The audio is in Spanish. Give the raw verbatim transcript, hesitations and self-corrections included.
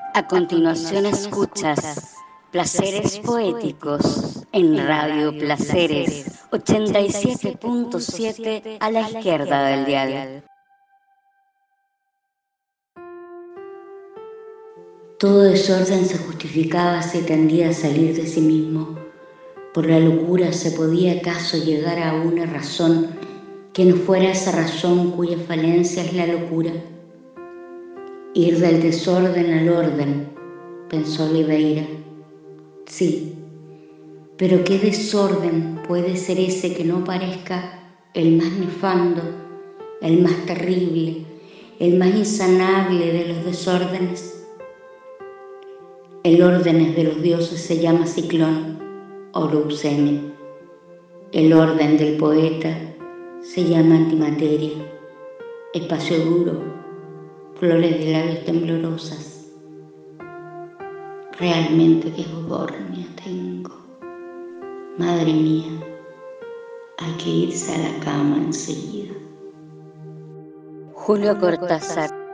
A continuación escuchas Placeres Poéticos en Radio Placeres ochenta y siete punto siete a la izquierda del dial. Todo desorden se justificaba si tendía a salir de sí mismo. Por la locura se podía acaso llegar a una razón que no fuera esa razón cuya falencia es la locura. Ir del desorden al orden, pensó Oliveira. Sí, pero ¿qué desorden puede ser ese que no parezca el más nefando, el más terrible, el más insanable de los desórdenes? El orden de los dioses se llama ciclón o leucemia. El orden del poeta se llama antimateria, espacio duro, flores de labios temblorosas. Realmente qué bornia tengo. Madre mía, hay que irse a la cama enseguida. Julio Cortázar.